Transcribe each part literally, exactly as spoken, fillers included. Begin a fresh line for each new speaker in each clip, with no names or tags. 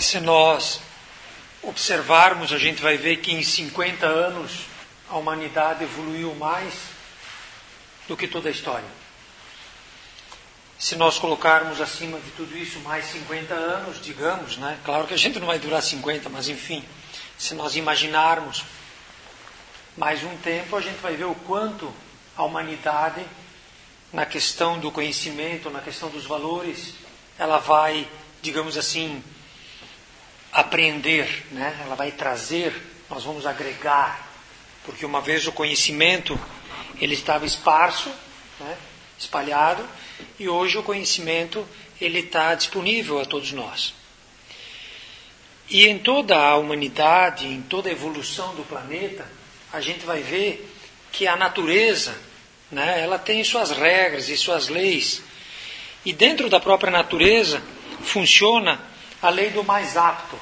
Se nós observarmos, a gente vai ver que em cinquenta anos a humanidade evoluiu mais do que toda a história. Se nós colocarmos acima de tudo isso mais cinquenta anos, digamos, né? Claro que a gente não vai durar cinquenta, mas enfim, se nós imaginarmos mais um tempo, a gente vai ver o quanto a humanidade, na questão do conhecimento, na questão dos valores, ela vai, digamos assim, aprender, né? Ela vai trazer, nós vamos agregar, porque uma vez o conhecimento ele estava esparso, né? Espalhado, e hoje o conhecimento ele está disponível a todos nós. E em toda a humanidade, em toda a evolução do planeta, a gente vai ver que a natureza, né? Ela tem suas regras e suas leis, e dentro da própria natureza funciona a lei do mais apto.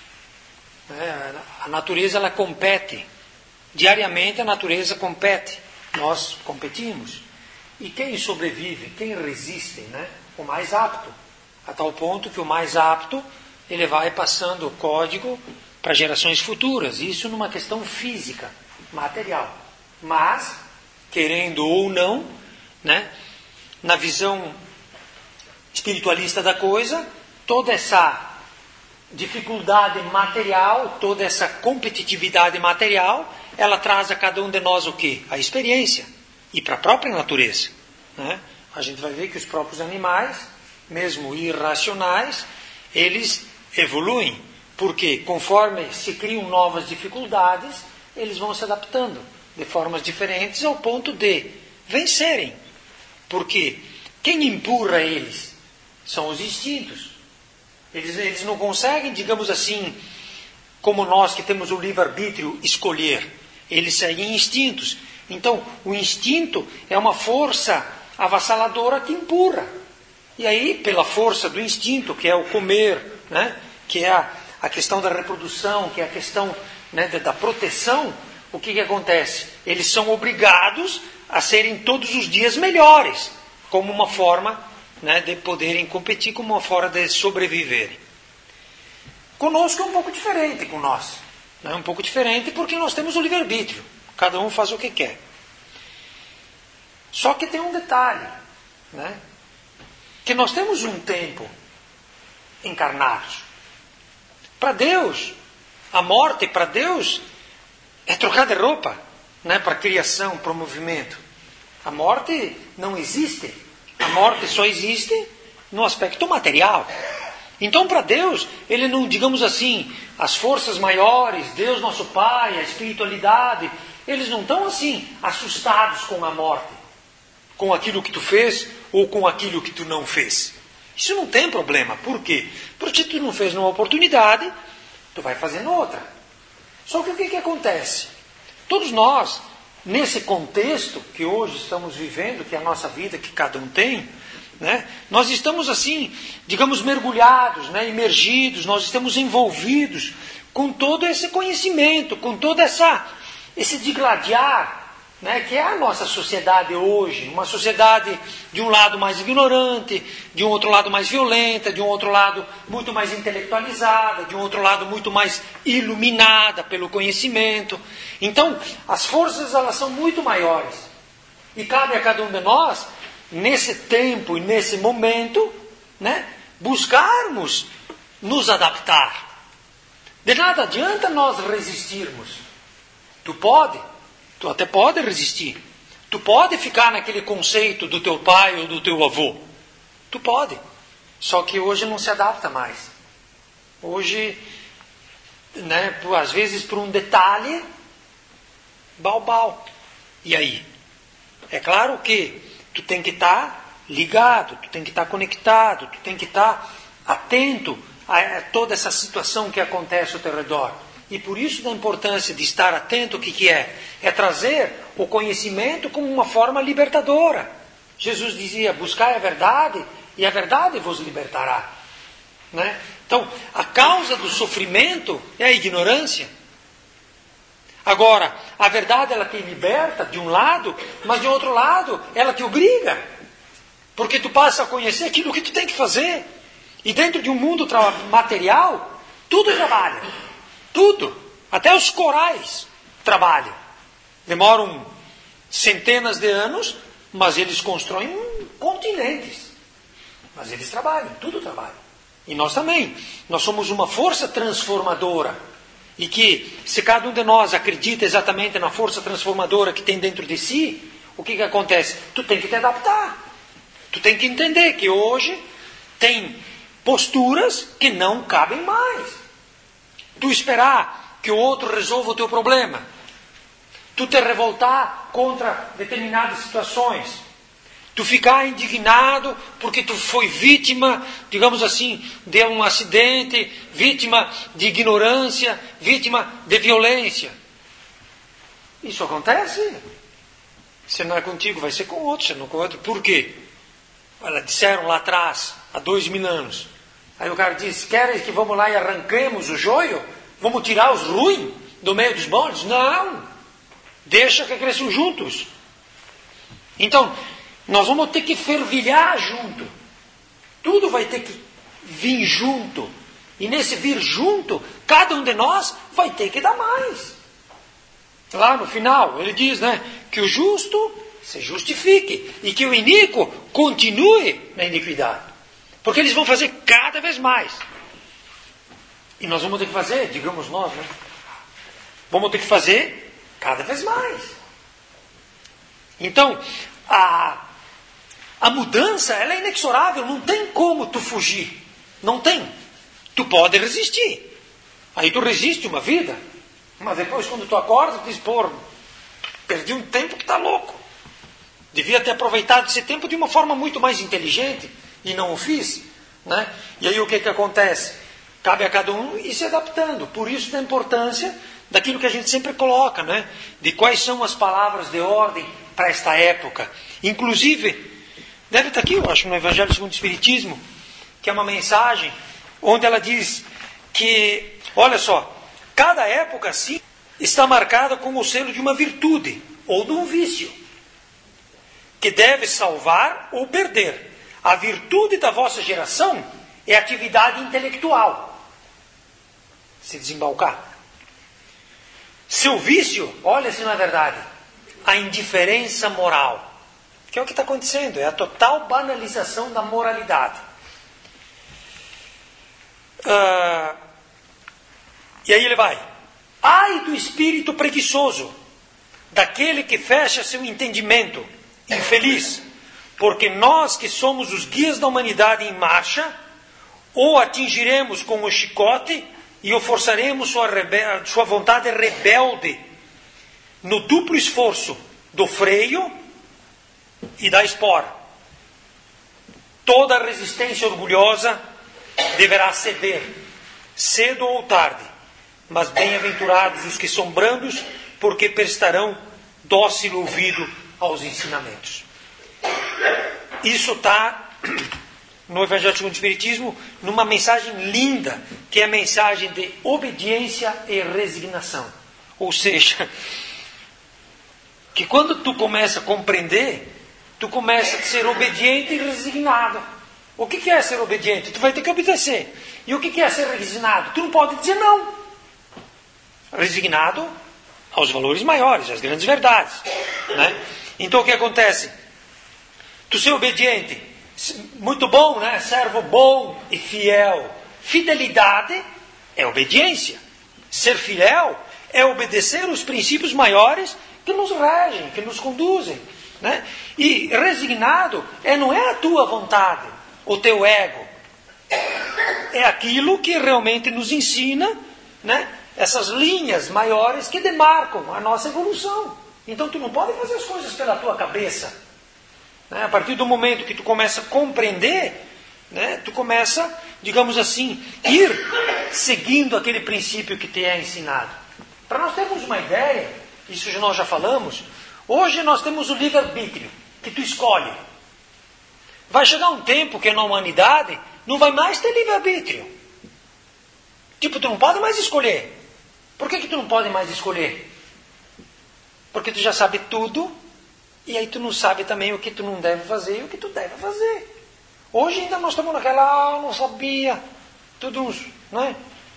A natureza ela compete. Diariamente a natureza compete. Nós competimos. E quem sobrevive, quem resiste, né? O mais apto. A tal ponto que o mais apto ele vai passando o código para gerações futuras. Isso numa questão física, material. Mas, querendo ou não, né? Na visão espiritualista da coisa, toda essa dificuldade material, toda essa competitividade material, ela traz a cada um de nós o quê? A experiência. E para a própria natureza, né? A gente vai ver que os próprios animais, mesmo irracionais, eles evoluem. Porque conforme se criam novas dificuldades, eles vão se adaptando de formas diferentes ao ponto de vencerem. Porque quem empurra eles são os instintos. Eles, eles não conseguem, digamos assim, como nós que temos o livre-arbítrio, escolher. Eles seguem instintos. Então, o instinto é uma força avassaladora que empurra. E aí, pela força do instinto, que é o comer, né? Que é a, a questão da reprodução, que é a questão, né, da, da proteção, o que, que acontece? Eles são obrigados a serem todos os dias melhores, como uma forma, né, de poderem competir, como uma forma de sobreviverem. Conosco é um pouco diferente com nós. É um pouco diferente porque nós temos o livre-arbítrio. Cada um faz o que quer. Só que tem um detalhe, né? Que nós temos um tempo encarnados. Para Deus, a morte para Deus é trocar de roupa, né? Para a criação, para o movimento. A morte não existe. A morte só existe no aspecto material. Então, para Deus, ele não, digamos assim, as forças maiores, Deus nosso Pai, a espiritualidade, eles não estão assim assustados com a morte, com aquilo que tu fez ou com aquilo que tu não fez. Isso não tem problema. Por quê? Porque se tu não fez numa oportunidade, tu vai fazer noutra. Só que o que, que acontece? Todos nós, nesse contexto que hoje estamos vivendo, que é a nossa vida, que cada um tem, né? Nós estamos assim, digamos, mergulhados, né? Imergidos, nós estamos envolvidos com todo esse conhecimento, com todo essa, esse digladiar, né? Que é a nossa sociedade hoje, uma sociedade de um lado mais ignorante, de um outro lado mais violenta, de um outro lado muito mais intelectualizada, de um outro lado muito mais iluminada pelo conhecimento. Então, as forças elas são muito maiores e cabe a cada um de nós, nesse tempo e nesse momento, né, buscarmos nos adaptar. De nada adianta nós resistirmos. Tu pode, tu até pode resistir. Tu pode ficar naquele conceito do teu pai ou do teu avô. Tu pode. Só que hoje não se adapta mais. Hoje, né, às vezes por um detalhe, bal-bal. E aí? É claro que tu tem que estar ligado, tu tem que estar conectado, tu tem que estar atento a toda essa situação que acontece ao teu redor. E por isso da importância de estar atento, o que, que é? É trazer o conhecimento como uma forma libertadora. Jesus dizia, buscai a verdade e a verdade vos libertará. Né? Então, a causa do sofrimento é a ignorância. Agora, a verdade ela te liberta de um lado, mas de outro lado ela te obriga. Porque tu passa a conhecer aquilo que tu tem que fazer. E dentro de um mundo material, Tudo trabalha. Tudo. Até os corais trabalham. Demoram centenas de anos, mas eles constroem continentes. Mas eles trabalham, tudo trabalha. E nós também. Nós somos uma força transformadora. E que, se cada um de nós acredita exatamente na força transformadora que tem dentro de si, o que, que acontece? Tu tem que te adaptar. Tu tem que entender que hoje tem posturas que não cabem mais. Tu esperar que o outro resolva o teu problema. Tu te revoltar contra determinadas situações. Tu ficar indignado porque tu foi vítima, digamos assim, de um acidente, vítima de ignorância, vítima de violência. Isso acontece. Se não é contigo, vai ser com outro, se não com outro. Por quê? Olha, disseram lá atrás, há dois mil anos. Aí o cara disse, querem que vamos lá e arranquemos o joio? Vamos tirar os ruins do meio dos bons? Não. Deixa que cresçam juntos. Então, nós vamos ter que fervilhar junto. Tudo vai ter que vir junto. E nesse vir junto, cada um de nós vai ter que dar mais. Lá no final, ele diz, né, que o justo se justifique e que o iníquo continue na iniquidade. Porque eles vão fazer cada vez mais. E nós vamos ter que fazer, digamos nós, né? Vamos ter que fazer cada vez mais. Então, a, a mudança, ela é inexorável, não tem como tu fugir. Não tem. Tu pode resistir. Aí tu resiste uma vida, mas depois quando tu acorda, tu diz, pô, perdi um tempo que está louco. Devia ter aproveitado esse tempo de uma forma muito mais inteligente e não o fiz. Né? E aí o que, que acontece? Cabe a cada um ir se adaptando. Por isso da importância daquilo que a gente sempre coloca, né? De quais são as palavras de ordem para esta época. Inclusive, deve estar aqui, eu acho, no Evangelho segundo o Espiritismo, que é uma mensagem onde ela diz que, olha só, cada época assim está marcada com o selo de uma virtude ou de um vício, que deve salvar ou perder. A virtude da vossa geração é atividade intelectual. Se desembalcar. Seu vício, olha se não é verdade, a indiferença moral. Que é o que está acontecendo, é a total banalização da moralidade. Uh, e aí ele vai. Ai do espírito preguiçoso, daquele que fecha seu entendimento, infeliz, porque nós que somos os guias da humanidade em marcha, ou atingiremos com o chicote e o forçaremos sua, rebe- sua vontade rebelde no duplo esforço do freio e da espora. Toda resistência orgulhosa deverá ceder, cedo ou tarde, mas bem-aventurados os que são brandos, porque prestarão dócil ouvido aos ensinamentos. Isso está no Evangelho segundo o Espiritismo, numa mensagem linda, que é a mensagem de obediência e resignação. Ou seja, que quando tu começa a compreender, tu começa a ser obediente e resignado. O que é ser obediente? Tu vai ter que obedecer. E o que é ser resignado? Tu não pode dizer não. Resignado aos valores maiores, às grandes verdades. Né? Então o que acontece? Tu ser obediente, muito bom, né? Servo bom e fiel. Fidelidade é obediência. Ser fiel é obedecer os princípios maiores que nos regem, que nos conduzem. Né? E resignado é, não é a tua vontade, o teu ego. É aquilo que realmente nos ensina, né? Essas linhas maiores que demarcam a nossa evolução. Então tu não pode fazer as coisas pela tua cabeça. Né? A partir do momento que tu começa a compreender, né? Tu começa, digamos assim, ir seguindo aquele princípio que te é ensinado. Para nós termos uma ideia, isso nós já falamos, hoje nós temos o livre-arbítrio, que tu escolhe. Vai chegar um tempo que na humanidade não vai mais ter livre-arbítrio. Tipo, tu não pode mais escolher. Por que que tu não pode mais escolher? Porque tu já sabe tudo, e aí tu não sabe também o que tu não deve fazer e o que tu deve fazer. Hoje ainda nós estamos naquela, ah, não sabia, tudo uns, não é?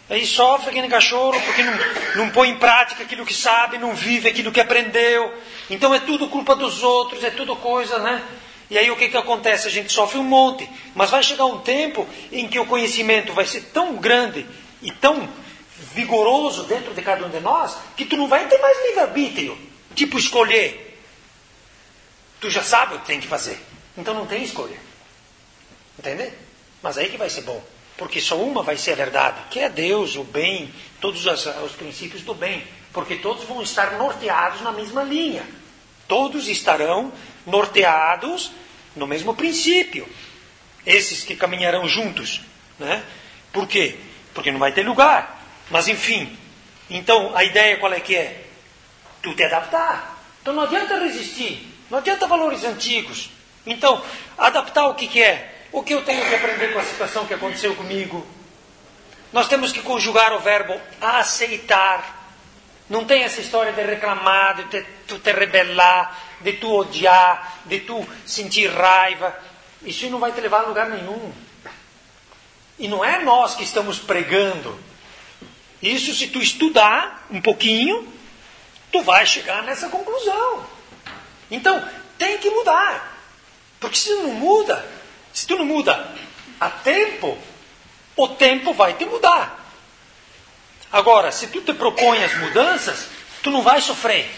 Aí sofre que nem cachorro porque não, não põe em prática aquilo que sabe, não vive aquilo que aprendeu. Então é tudo culpa dos outros, é tudo coisa, né? E aí o que, que acontece? A gente sofre um monte. Mas vai chegar um tempo em que o conhecimento vai ser tão grande e tão vigoroso dentro de cada um de nós que tu não vai ter mais livre-arbítrio. Tipo escolher. Tu já sabe o que tem que fazer. Então não tem escolha. Entende? Mas aí que vai ser bom. Porque só uma vai ser a verdade, que é Deus, o bem, todos os, os princípios do bem. Porque todos vão estar norteados na mesma linha. Todos estarão norteados no mesmo princípio. Esses que caminharão juntos. Né? Por quê? Porque não vai ter lugar. Mas enfim. Então a ideia qual é que é? Tu te adaptar. Então não adianta resistir. Não adianta valores antigos. Então, adaptar o que, que é? O que eu tenho que aprender com a situação que aconteceu comigo? Nós temos que conjugar o verbo aceitar. Não tem essa história de reclamar, de te, tu te rebelar, de tu odiar, de tu sentir raiva. Isso não vai te levar a lugar nenhum. E não é nós que estamos pregando. Isso, se tu estudar um pouquinho, tu vai chegar nessa conclusão. Então, tem que mudar. Porque se não muda, se tu não muda a tempo, o tempo vai te mudar. Agora, se tu te propõe as mudanças, tu não vai sofrer.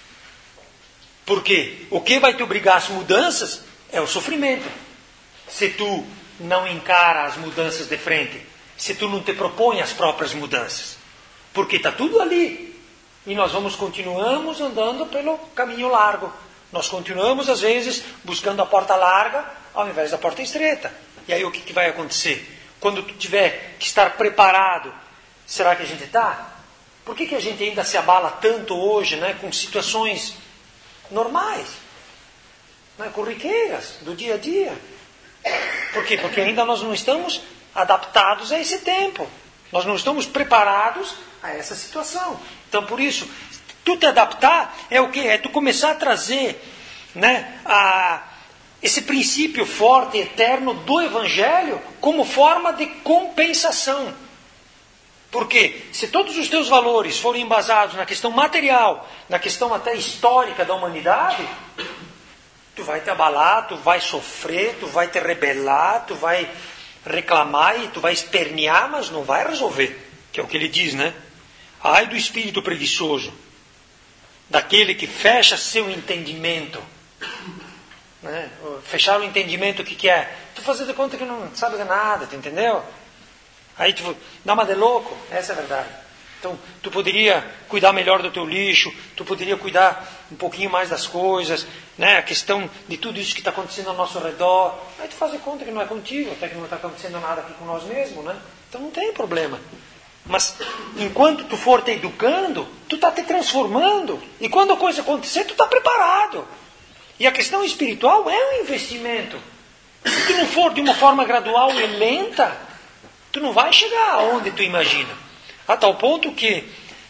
Porque o que vai te obrigar às mudanças é o sofrimento. Se tu não encara as mudanças de frente, se tu não te propõe as próprias mudanças. Porque está tudo ali. E nós vamos continuamos andando pelo caminho largo. Nós continuamos, às vezes, buscando a porta larga ao invés da porta estreita. E aí o que, que vai acontecer? Quando tu tiver que estar preparado, será que a gente está? Por que, que a gente ainda se abala tanto hoje, né, com situações normais, né, corriqueiras, do dia a dia? Por quê? Porque ainda nós não estamos adaptados a esse tempo. Nós não estamos preparados a essa situação. Então, por isso, tu te adaptar é o quê? É tu começar a trazer, né, a, esse princípio forte e eterno do Evangelho como forma de compensação. Porque se todos os teus valores forem embasados na questão material, na questão até histórica da humanidade, tu vai te abalar, tu vai sofrer, tu vai te rebelar, tu vai reclamar e tu vai espernear, mas não vai resolver. Que é o que ele diz, né? Ai do espírito preguiçoso, daquele que fecha seu entendimento. Né? Fechar o entendimento, o que, que é? Tu fazer de conta que não sabe de nada, tu entendeu? Aí tu dá uma de louco, essa é a verdade. Então, tu poderia cuidar melhor do teu lixo, tu poderia cuidar um pouquinho mais das coisas, né? A questão de tudo isso que está acontecendo ao nosso redor. Aí tu faz de conta que não é contigo, até que não está acontecendo nada aqui com nós mesmos, né? Então não tem problema. Mas enquanto tu for te educando, tu está te transformando. E quando a coisa acontecer, tu está preparado. E a questão espiritual é um investimento. Se tu não for de uma forma gradual e lenta, tu não vai chegar aonde tu imagina. A tal ponto que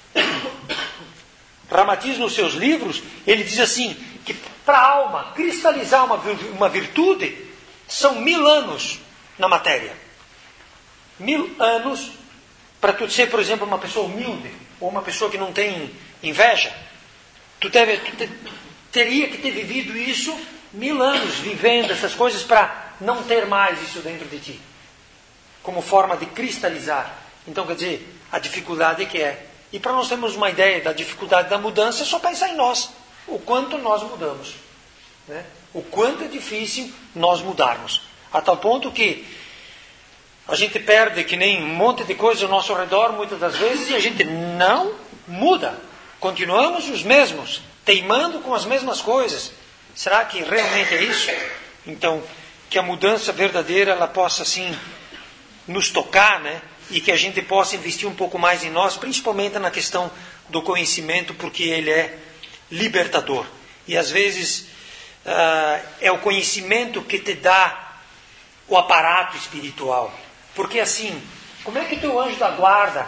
Ramatiz, nos seus livros, ele diz assim, que para a alma cristalizar uma, uma virtude, são mil anos na matéria. Mil anos para tu ser, por exemplo, uma pessoa humilde, ou uma pessoa que não tem inveja. Tu, deve, tu te, teria que ter vivido isso mil anos, vivendo essas coisas para não ter mais isso dentro de ti. Como forma de cristalizar. Então, quer dizer, a dificuldade que é. E para nós termos uma ideia da dificuldade da mudança, é só pensar em nós. O quanto nós mudamos. Né? O quanto é difícil nós mudarmos. A tal ponto que a gente perde que nem um monte de coisa ao nosso redor, muitas das vezes, e a gente não muda. Continuamos os mesmos, teimando com as mesmas coisas. Será que realmente é isso? Então, que a mudança verdadeira ela possa, assim, nos tocar, né? E que a gente possa investir um pouco mais em nós, principalmente na questão do conhecimento, porque ele é libertador. E às vezes uh, é o conhecimento que te dá o aparato espiritual. Porque assim, como é que teu anjo da guarda...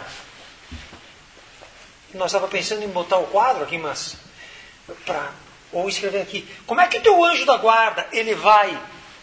Nós estávamos pensando em botar o quadro aqui, mas... Pra, ou escrever aqui. Como é que teu anjo da guarda, ele vai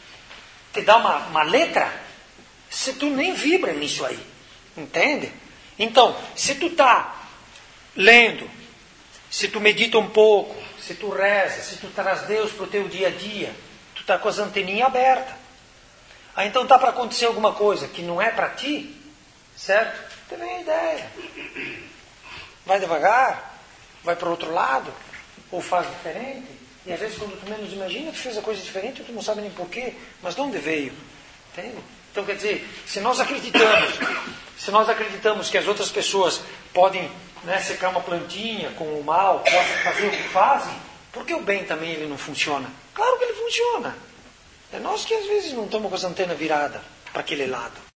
te dar uma, uma letra, se tu nem vibra nisso aí? Entende? Então, se tu está lendo, se tu medita um pouco, se tu reza, se tu traz Deus para o teu dia a dia, tu está com as anteninhas abertas. Aí então está para acontecer alguma coisa que não é para ti, certo? Te vem a ideia. Vai devagar, vai para o outro lado, ou faz diferente. E às vezes quando tu menos imagina, tu fez a coisa diferente e tu não sabe nem porquê, mas de onde veio? Entende? Então quer dizer, se nós acreditamos, se nós acreditamos que as outras pessoas podem, né, secar uma plantinha com o mal, podem fazer o que fazem, por que o bem também ele não funciona? Claro que ele funciona. É nós que às vezes não estamos com as antenas viradas para aquele lado.